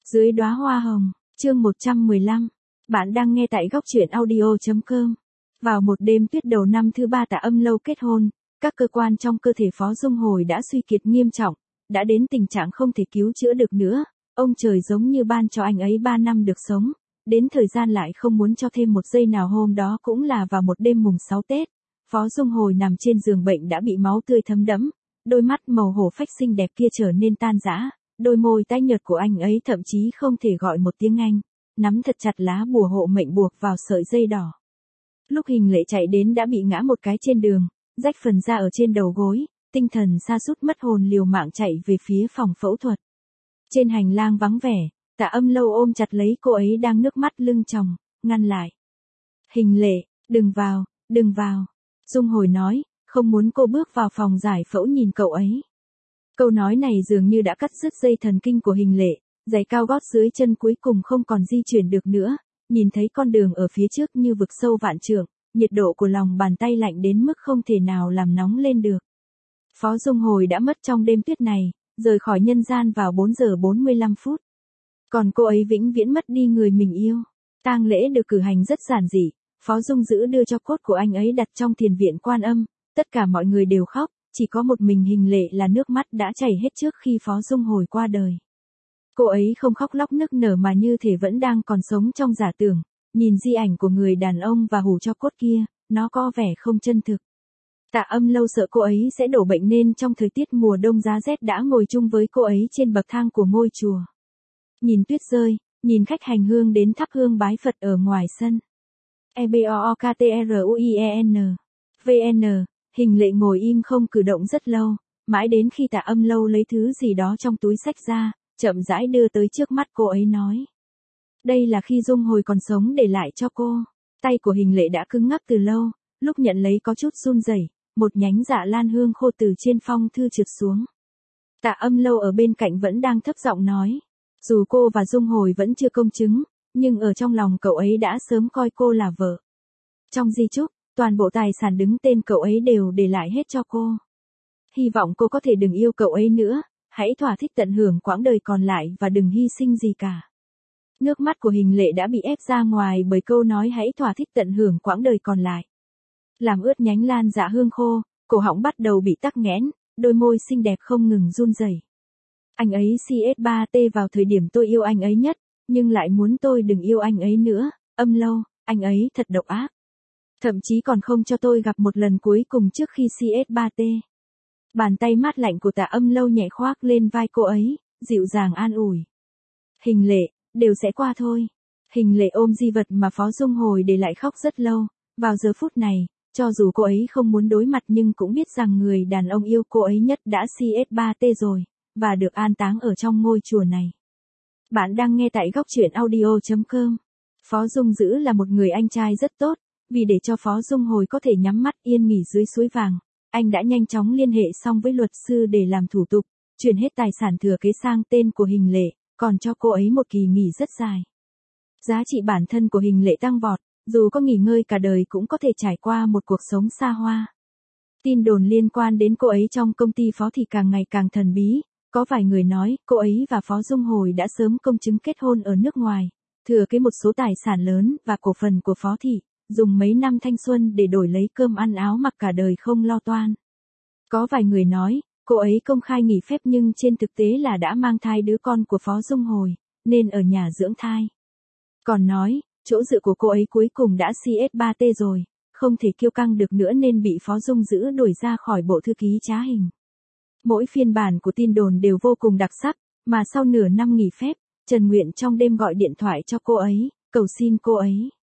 Dưới đóa hoa hồng, chương 115. Bạn đang nghe tại góc truyện audio.com. Vào một đêm tuyết đầu năm thứ 3 Tạ Âm Lâu kết hôn, các cơ quan trong cơ thể Phó Dung Hồi đã suy kiệt nghiêm trọng, đã đến tình trạng không thể cứu chữa được nữa. Ông trời giống như ban cho anh ấy 3 năm được sống, đến thời gian lại không muốn cho thêm một giây nào. Hôm đó cũng là vào một đêm mùng 6 Tết, Phó Dung Hồi nằm trên giường bệnh đã bị máu tươi thấm đẫm, đôi mắt màu hổ phách xinh đẹp kia trở nên tan rã. Đôi môi tái nhợt của anh ấy thậm chí không thể gọi một tiếng Anh, nắm thật chặt lá bùa hộ mệnh buộc vào sợi dây đỏ. Lúc Hình Lệ chạy đến đã bị ngã một cái trên đường, rách phần da ở trên đầu gối, tinh thần sa sút mất hồn liều mạng chạy về phía phòng phẫu thuật. Trên hành lang vắng vẻ, Tạ Âm Lâu ôm chặt lấy cô ấy đang nước mắt lưng tròng, ngăn lại. Hình Lệ, đừng vào, đừng vào. Dung Hồi nói, không muốn cô bước vào phòng giải phẫu nhìn cậu ấy. Câu nói này dường như đã cắt đứt dây thần kinh của Hình Lệ, giày cao gót dưới chân cuối cùng không còn di chuyển được nữa, nhìn thấy con đường ở phía trước như vực sâu vạn trượng, nhiệt độ của lòng bàn tay lạnh đến mức không thể nào làm nóng lên được. Phó Dung Hồi đã mất trong đêm tuyết này, rời khỏi nhân gian vào 4 giờ 45 phút. Còn cô ấy vĩnh viễn mất đi người mình yêu. Tang lễ được cử hành rất giản dị, Phó Dung Dữ đưa cho cốt của anh ấy đặt trong thiền viện Quan Âm, tất cả mọi người đều khóc. Chỉ có một mình Hình Lệ là nước mắt đã chảy hết trước khi Phó Dung Hồi qua đời. Cô ấy không khóc lóc nức nở mà như thể vẫn đang còn sống trong giả tưởng, nhìn di ảnh của người đàn ông và hủ cho cốt kia, nó có vẻ không chân thực. Tạ Âm Lâu sợ cô ấy sẽ đổ bệnh nên trong thời tiết mùa đông giá rét đã ngồi chung với cô ấy trên bậc thang của ngôi chùa. Nhìn tuyết rơi, nhìn khách hành hương đến thắp hương bái Phật ở ngoài sân. EBOOKTRUIEN VN. Hình Lệ ngồi im không cử động rất lâu, mãi đến khi Tạ Âm Lâu lấy thứ gì đó trong túi xách ra, chậm rãi đưa tới trước mắt cô ấy nói. Đây là khi Dung Hồi còn sống để lại cho cô. Tay của Hình Lệ đã cứng ngắc từ lâu, lúc nhận lấy có chút run rẩy, một nhánh dạ lan hương khô từ trên phong thư trượt xuống. Tạ Âm Lâu ở bên cạnh vẫn đang thấp giọng nói. Dù cô và Dung Hồi vẫn chưa công chứng, nhưng ở trong lòng cậu ấy đã sớm coi cô là vợ. Trong di chúc, toàn bộ tài sản đứng tên cậu ấy đều để lại hết cho cô. Hy vọng cô có thể đừng yêu cậu ấy nữa, hãy thỏa thích tận hưởng quãng đời còn lại và đừng hy sinh gì cả. Nước mắt của Hình Lệ đã bị ép ra ngoài bởi câu nói hãy thỏa thích tận hưởng quãng đời còn lại. Làm ướt nhánh lan dạ hương khô, cổ họng bắt đầu bị tắc nghẽn, đôi môi xinh đẹp không ngừng run rẩy. Anh ấy CS3T vào thời điểm tôi yêu anh ấy nhất, nhưng lại muốn tôi đừng yêu anh ấy nữa. Âm Lâu, anh ấy thật độc ác. Thậm chí còn không cho tôi gặp một lần cuối cùng trước khi CS3T. Bàn tay mát lạnh của Tạ Âm Lâu nhẹ khoác lên vai cô ấy, dịu dàng an ủi. Hình Lệ, đều sẽ qua thôi. Hình Lệ ôm di vật mà Phó Dung Hồi để lại khóc rất lâu. Vào giờ phút này, cho dù cô ấy không muốn đối mặt nhưng cũng biết rằng người đàn ông yêu cô ấy nhất đã CS3T rồi, và được an táng ở trong ngôi chùa này. Bạn đang nghe tại góc truyện audio.com. Phó Dung Dữ là một người anh trai rất tốt. Vì để cho Phó Dung Hồi có thể nhắm mắt yên nghỉ dưới suối vàng, anh đã nhanh chóng liên hệ xong với luật sư để làm thủ tục, chuyển hết tài sản thừa kế sang tên của Hình Lệ, còn cho cô ấy một kỳ nghỉ rất dài. Giá trị bản thân của Hình Lệ tăng vọt, dù có nghỉ ngơi cả đời cũng có thể trải qua một cuộc sống xa hoa. Tin đồn liên quan đến cô ấy trong công ty Phó thì càng ngày càng thần bí, có vài người nói cô ấy và Phó Dung Hồi đã sớm công chứng kết hôn ở nước ngoài, thừa kế một số tài sản lớn và cổ phần của Phó thị. Dùng mấy năm thanh xuân để đổi lấy cơm ăn áo mặc cả đời không lo toan. Có vài người nói, cô ấy công khai nghỉ phép nhưng trên thực tế là đã mang thai đứa con của Phó Dung Hồi, nên ở nhà dưỡng thai. Còn nói, chỗ dựa của cô ấy cuối cùng đã CS3T rồi, không thể kiêu căng được nữa nên bị Phó Dung Dữ đuổi ra khỏi bộ thư ký trá hình. Mỗi phiên bản của tin đồn đều vô cùng đặc sắc, mà sau nửa năm nghỉ phép, Trần Nguyện trong đêm gọi điện thoại cho cô ấy, cầu xin cô ấy.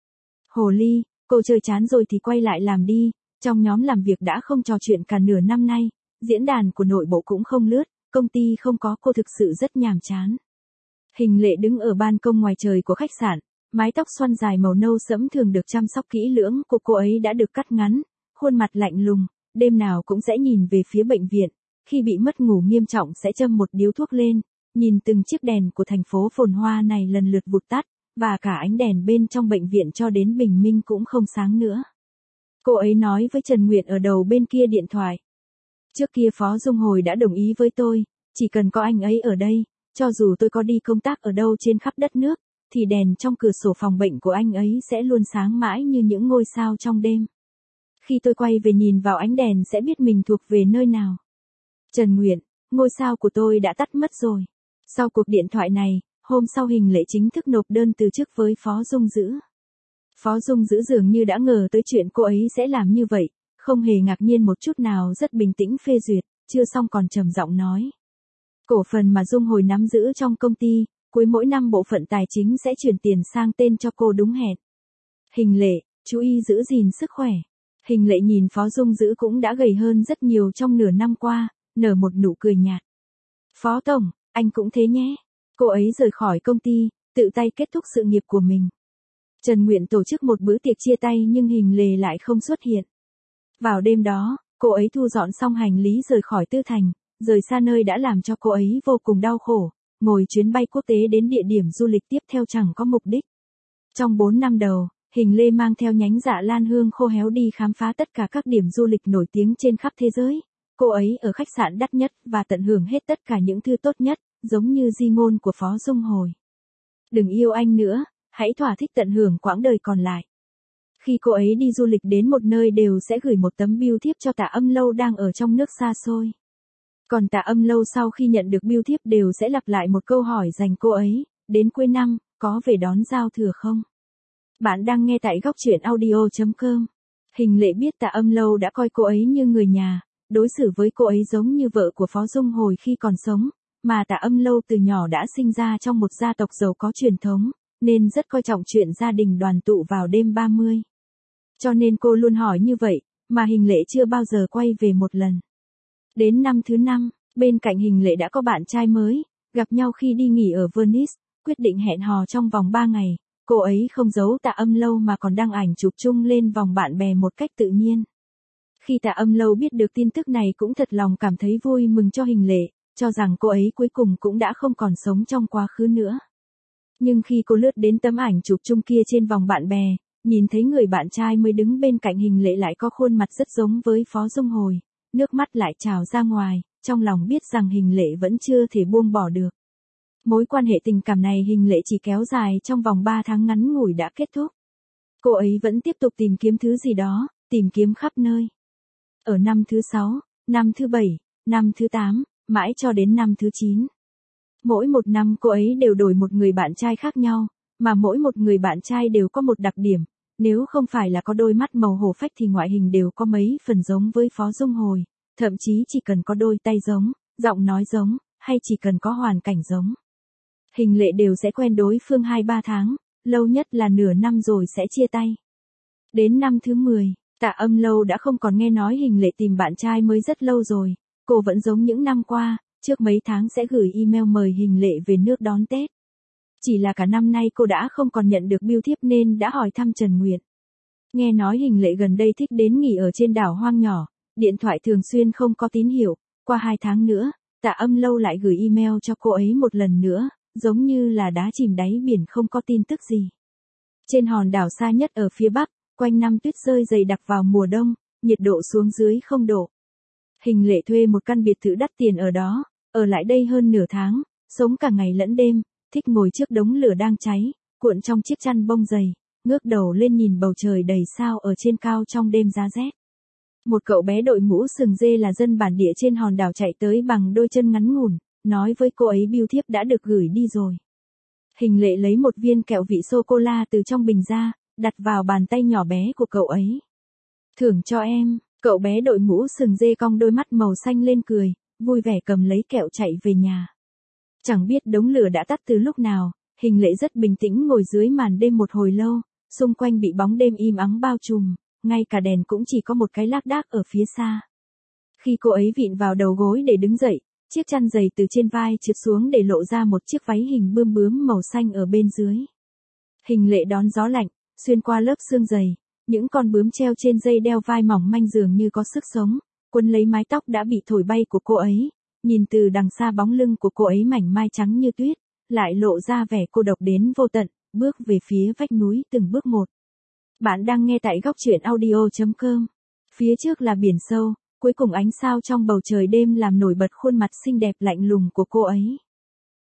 Hồ ly, cô chơi chán rồi thì quay lại làm đi, trong nhóm làm việc đã không trò chuyện cả nửa năm nay, diễn đàn của nội bộ cũng không lướt, công ty không có cô thực sự rất nhàm chán. Hình Lệ đứng ở ban công ngoài trời của khách sạn, mái tóc xoăn dài màu nâu sẫm thường được chăm sóc kỹ lưỡng của cô ấy đã được cắt ngắn, khuôn mặt lạnh lùng, đêm nào cũng sẽ nhìn về phía bệnh viện, khi bị mất ngủ nghiêm trọng sẽ châm một điếu thuốc lên, nhìn từng chiếc đèn của thành phố phồn hoa này lần lượt vụt tắt. Và cả ánh đèn bên trong bệnh viện cho đến bình minh cũng không sáng nữa. Cô ấy nói với Trần Nguyện ở đầu bên kia điện thoại. Trước kia Phó Dung Hồi đã đồng ý với tôi, chỉ cần có anh ấy ở đây, cho dù tôi có đi công tác ở đâu trên khắp đất nước, thì đèn trong cửa sổ phòng bệnh của anh ấy sẽ luôn sáng mãi như những ngôi sao trong đêm. Khi tôi quay về nhìn vào ánh đèn sẽ biết mình thuộc về nơi nào. Trần Nguyện, ngôi sao của tôi đã tắt mất rồi. Sau cuộc điện thoại này, hôm sau Hình Lệ chính thức nộp đơn từ chức với Phó Dung Dữ. Phó Dung Dữ dường như đã ngờ tới chuyện cô ấy sẽ làm như vậy, không hề ngạc nhiên một chút nào, rất bình tĩnh phê duyệt, chưa xong còn trầm giọng nói. Cổ phần mà Dung Hồi nắm giữ trong công ty, cuối mỗi năm bộ phận tài chính sẽ chuyển tiền sang tên cho cô đúng hẹn. Hình Lệ, chú ý giữ gìn sức khỏe. Hình Lệ nhìn Phó Dung Dữ cũng đã gầy hơn rất nhiều trong nửa năm qua, nở một nụ cười nhạt. Phó Tổng, anh cũng thế nhé. Cô ấy rời khỏi công ty, tự tay kết thúc sự nghiệp của mình. Trần Nguyện tổ chức một bữa tiệc chia tay nhưng Hình Lệ lại không xuất hiện. Vào đêm đó, cô ấy thu dọn xong hành lý rời khỏi Tư Thành, rời xa nơi đã làm cho cô ấy vô cùng đau khổ, ngồi chuyến bay quốc tế đến địa điểm du lịch tiếp theo chẳng có mục đích. Trong 4 năm đầu, Hình Lê mang theo nhánh dạ lan hương khô héo đi khám phá tất cả các điểm du lịch nổi tiếng trên khắp thế giới. Cô ấy ở khách sạn đắt nhất và tận hưởng hết tất cả những thứ tốt nhất, giống như di ngôn của Phó Dung Hồi. Đừng yêu anh nữa, hãy thỏa thích tận hưởng quãng đời còn lại. Khi cô ấy đi du lịch đến một nơi đều sẽ gửi một tấm bưu thiếp cho Tạ Âm Lâu đang ở trong nước xa xôi. Còn Tạ Âm Lâu sau khi nhận được bưu thiếp đều sẽ lặp lại một câu hỏi dành cô ấy, đến cuối năm, có về đón giao thừa không? Bạn đang nghe tại góc truyện audio.com. Hình Lệ biết Tạ Âm Lâu đã coi cô ấy như người nhà, đối xử với cô ấy giống như vợ của Phó Dung Hồi khi còn sống, mà Tạ Âm Lâu từ nhỏ đã sinh ra trong một gia tộc giàu có truyền thống, nên rất coi trọng chuyện gia đình đoàn tụ vào đêm 30. Cho nên cô luôn hỏi như vậy, mà Hình Lệ chưa bao giờ quay về một lần. Đến năm thứ 5, bên cạnh Hình Lệ đã có bạn trai mới, gặp nhau khi đi nghỉ ở Venice, quyết định hẹn hò trong vòng 3 ngày. Cô ấy không giấu Tạ Âm Lâu mà còn đăng ảnh chụp chung lên vòng bạn bè một cách tự nhiên. Khi Tạ Âm Lâu biết được tin tức này cũng thật lòng cảm thấy vui mừng cho Hình Lệ, cho rằng cô ấy cuối cùng cũng đã không còn sống trong quá khứ nữa. Nhưng khi cô lướt đến tấm ảnh chụp chung kia trên vòng bạn bè, nhìn thấy người bạn trai mới đứng bên cạnh Hình Lệ lại có khuôn mặt rất giống với Phó Dung Hồi, nước mắt lại trào ra ngoài, trong lòng biết rằng Hình Lệ vẫn chưa thể buông bỏ được. Mối quan hệ tình cảm này Hình Lệ chỉ kéo dài trong vòng 3 tháng ngắn ngủi đã kết thúc. Cô ấy vẫn tiếp tục tìm kiếm thứ gì đó, tìm kiếm khắp nơi. Ở năm thứ 6, năm thứ 7, năm thứ 8, mãi cho đến năm thứ 9. Mỗi một năm cô ấy đều đổi một người bạn trai khác nhau, mà mỗi một người bạn trai đều có một đặc điểm, nếu không phải là có đôi mắt màu hổ phách thì ngoại hình đều có mấy phần giống với Phó Dung Hồi, thậm chí chỉ cần có đôi tay giống, giọng nói giống, hay chỉ cần có hoàn cảnh giống. Hình Lệ đều sẽ quen đối phương 2-3 tháng, lâu nhất là nửa năm rồi sẽ chia tay. Đến năm thứ 10, Tạ Âm Lâu đã không còn nghe nói Hình Lệ tìm bạn trai mới rất lâu rồi, cô vẫn giống những năm qua, trước mấy tháng sẽ gửi email mời Hình Lệ về nước đón Tết. Chỉ là cả năm nay cô đã không còn nhận được bưu thiếp nên đã hỏi thăm Trần Nguyệt. Nghe nói Hình Lệ gần đây thích đến nghỉ ở trên đảo hoang nhỏ, điện thoại thường xuyên không có tín hiệu, qua 2 tháng nữa, Tạ Âm Lâu lại gửi email cho cô ấy một lần nữa, giống như là đá chìm đáy biển không có tin tức gì. Trên hòn đảo xa nhất ở phía bắc, quanh năm tuyết rơi dày đặc vào mùa đông, nhiệt độ xuống dưới 0 độ. Hình Lệ thuê một căn biệt thự đắt tiền ở đó, ở lại đây hơn nửa tháng, sống cả ngày lẫn đêm, thích ngồi trước đống lửa đang cháy, cuộn trong chiếc chăn bông dày, ngước đầu lên nhìn bầu trời đầy sao ở trên cao trong đêm giá rét. Một cậu bé đội mũ sừng dê là dân bản địa trên hòn đảo chạy tới bằng đôi chân ngắn ngủn, nói với cô ấy bưu thiếp đã được gửi đi rồi. Hình Lệ lấy một viên kẹo vị sô-cô-la từ trong bình ra, đặt vào bàn tay nhỏ bé của cậu ấy. Thưởng cho em, cậu bé đội mũ sừng dê cong đôi mắt màu xanh lên cười, vui vẻ cầm lấy kẹo chạy về nhà. Chẳng biết đống lửa đã tắt từ lúc nào, Hình Lệ rất bình tĩnh ngồi dưới màn đêm một hồi lâu, xung quanh bị bóng đêm im ắng bao trùm, ngay cả đèn cũng chỉ có một cái lác đác ở phía xa. Khi cô ấy vịn vào đầu gối để đứng dậy, chiếc chăn dày từ trên vai trượt xuống để lộ ra một chiếc váy hình bươm bướm màu xanh ở bên dưới. Hình Lệ đón gió lạnh, xuyên qua lớp xương dày, những con bướm treo trên dây đeo vai mỏng manh dường như có sức sống, quấn lấy mái tóc đã bị thổi bay của cô ấy, nhìn từ đằng xa bóng lưng của cô ấy mảnh mai trắng như tuyết, lại lộ ra vẻ cô độc đến vô tận, bước về phía vách núi từng bước một. Bạn đang nghe tại góc truyện audio.com. Phía trước là biển sâu, cuối cùng ánh sao trong bầu trời đêm làm nổi bật khuôn mặt xinh đẹp lạnh lùng của cô ấy.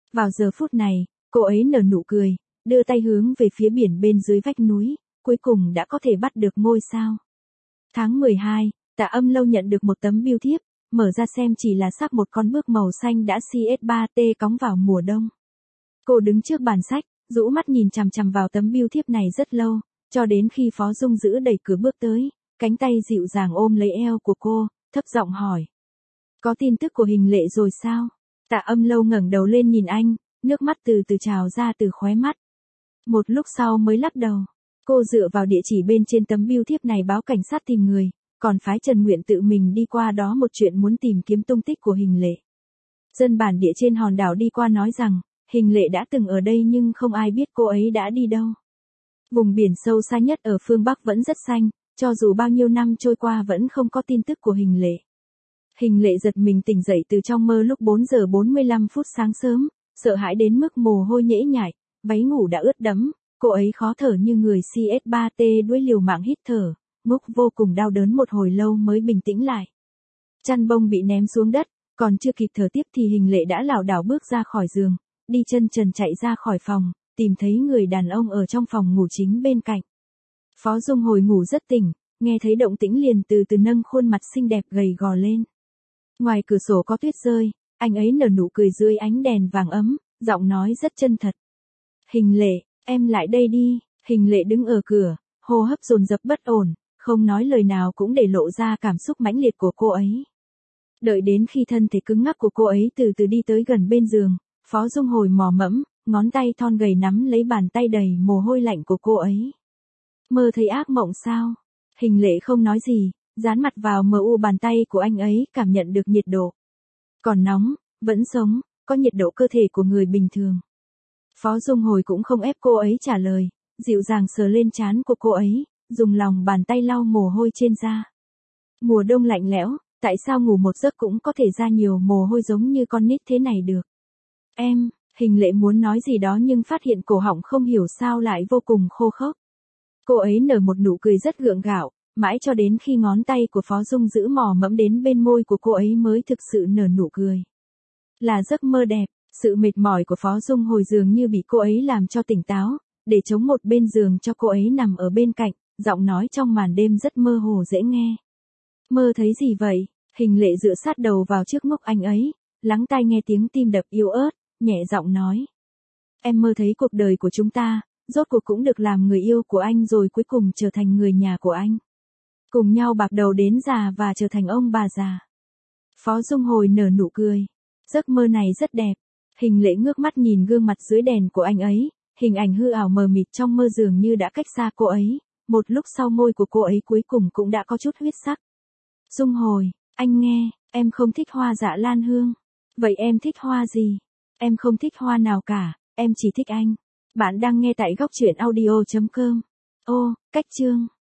Vào giờ phút này, cô ấy nở nụ cười, đưa tay hướng về phía biển bên dưới vách núi, cuối cùng đã có thể bắt được ngôi sao. Tháng 12, Tạ Âm Lâu nhận được một tấm bưu thiếp, mở ra xem chỉ là xác một con bước màu xanh đã CS3T cóng vào mùa đông. Cô đứng trước bàn sách, rũ mắt nhìn chằm chằm vào tấm bưu thiếp này rất lâu, cho đến khi Phó Dung Dữ đẩy cửa bước tới, cánh tay dịu dàng ôm lấy eo của cô, thấp giọng hỏi. Có tin tức của Hình Lệ rồi sao? Tạ Âm Lâu ngẩng đầu lên nhìn anh, nước mắt từ từ trào ra từ khóe mắt. Một lúc sau mới lắc đầu. Cô dựa vào địa chỉ bên trên tấm bưu thiếp này báo cảnh sát tìm người, còn phái Trần Nguyện tự mình đi qua đó một chuyện muốn tìm kiếm tung tích của Hình Lệ. Dân bản địa trên hòn đảo đi qua nói rằng, Hình Lệ đã từng ở đây nhưng không ai biết cô ấy đã đi đâu. Vùng biển sâu xa nhất ở phương Bắc vẫn rất xanh, cho dù bao nhiêu năm trôi qua vẫn không có tin tức của Hình Lệ. Hình Lệ giật mình tỉnh dậy từ trong mơ lúc 4 giờ 45 phút sáng sớm, sợ hãi đến mức mồ hôi nhễ nhại, váy ngủ đã ướt đẫm, cô ấy khó thở như người CS3T đuối liều mạng hít thở, ngốc vô cùng đau đớn một hồi lâu mới bình tĩnh lại. Chăn bông bị ném xuống đất, còn chưa kịp thở tiếp thì Hình Lệ đã lảo đảo bước ra khỏi giường, đi chân trần chạy ra khỏi phòng, tìm thấy người đàn ông ở trong phòng ngủ chính bên cạnh. Phó Dung hồi ngủ rất tỉnh, nghe thấy động tĩnh liền từ từ nâng khuôn mặt xinh đẹp gầy gò lên. Ngoài cửa sổ có tuyết rơi, anh ấy nở nụ cười dưới ánh đèn vàng ấm, giọng nói rất chân thật. Hình Lệ, em lại đây đi. Hình Lệ đứng ở cửa, hô hấp dồn dập bất ổn, không nói lời nào cũng để lộ ra cảm xúc mãnh liệt của cô ấy. Đợi đến khi thân thể cứng ngắc của cô ấy từ từ đi tới gần bên giường, Phó Dung hồi mò mẫm, ngón tay thon gầy nắm lấy bàn tay đầy mồ hôi lạnh của cô ấy. Mơ thấy ác mộng sao? Hình Lệ không nói gì, dán mặt vào mờ u bàn tay của anh ấy, cảm nhận được nhiệt độ. Còn nóng, vẫn sống, có nhiệt độ cơ thể của người bình thường. Phó Dung hồi cũng không ép cô ấy trả lời, dịu dàng sờ lên trán của cô ấy, dùng lòng bàn tay lau mồ hôi trên da. Mùa đông lạnh lẽo, tại sao ngủ một giấc cũng có thể ra nhiều mồ hôi giống như con nít thế này được? Em, Hình Lệ muốn nói gì đó nhưng phát hiện cổ họng không hiểu sao lại vô cùng khô khốc. Cô ấy nở một nụ cười rất gượng gạo, mãi cho đến khi ngón tay của Phó Dung Dữ mò mẫm đến bên môi của cô ấy mới thực sự nở nụ cười. Là giấc mơ đẹp, sự mệt mỏi của Phó Dung hồi dường như bị cô ấy làm cho tỉnh táo, để chống một bên giường cho cô ấy nằm ở bên cạnh, giọng nói trong màn đêm rất mơ hồ dễ nghe. Mơ thấy gì vậy? Hình Lệ dựa sát đầu vào trước ngốc anh ấy, lắng tai nghe tiếng tim đập yếu ớt, nhẹ giọng nói. Em mơ thấy cuộc đời của chúng ta, rốt cuộc cũng được làm người yêu của anh rồi cuối cùng trở thành người nhà của anh. Cùng nhau bạc đầu đến già và trở thành ông bà già. Phó Dung hồi nở nụ cười. Giấc mơ này rất đẹp. Hình Lệ ngước mắt nhìn gương mặt dưới đèn của anh ấy, hình ảnh hư ảo mờ mịt trong mơ dường như đã cách xa cô ấy, một lúc sau môi của cô ấy cuối cùng cũng đã có chút huyết sắc. Dung hồi, anh nghe, em không thích hoa dạ lan hương. Vậy em thích hoa gì? Em không thích hoa nào cả, em chỉ thích anh. Bạn đang nghe tại góc truyện audio.com. Ô, cách chương.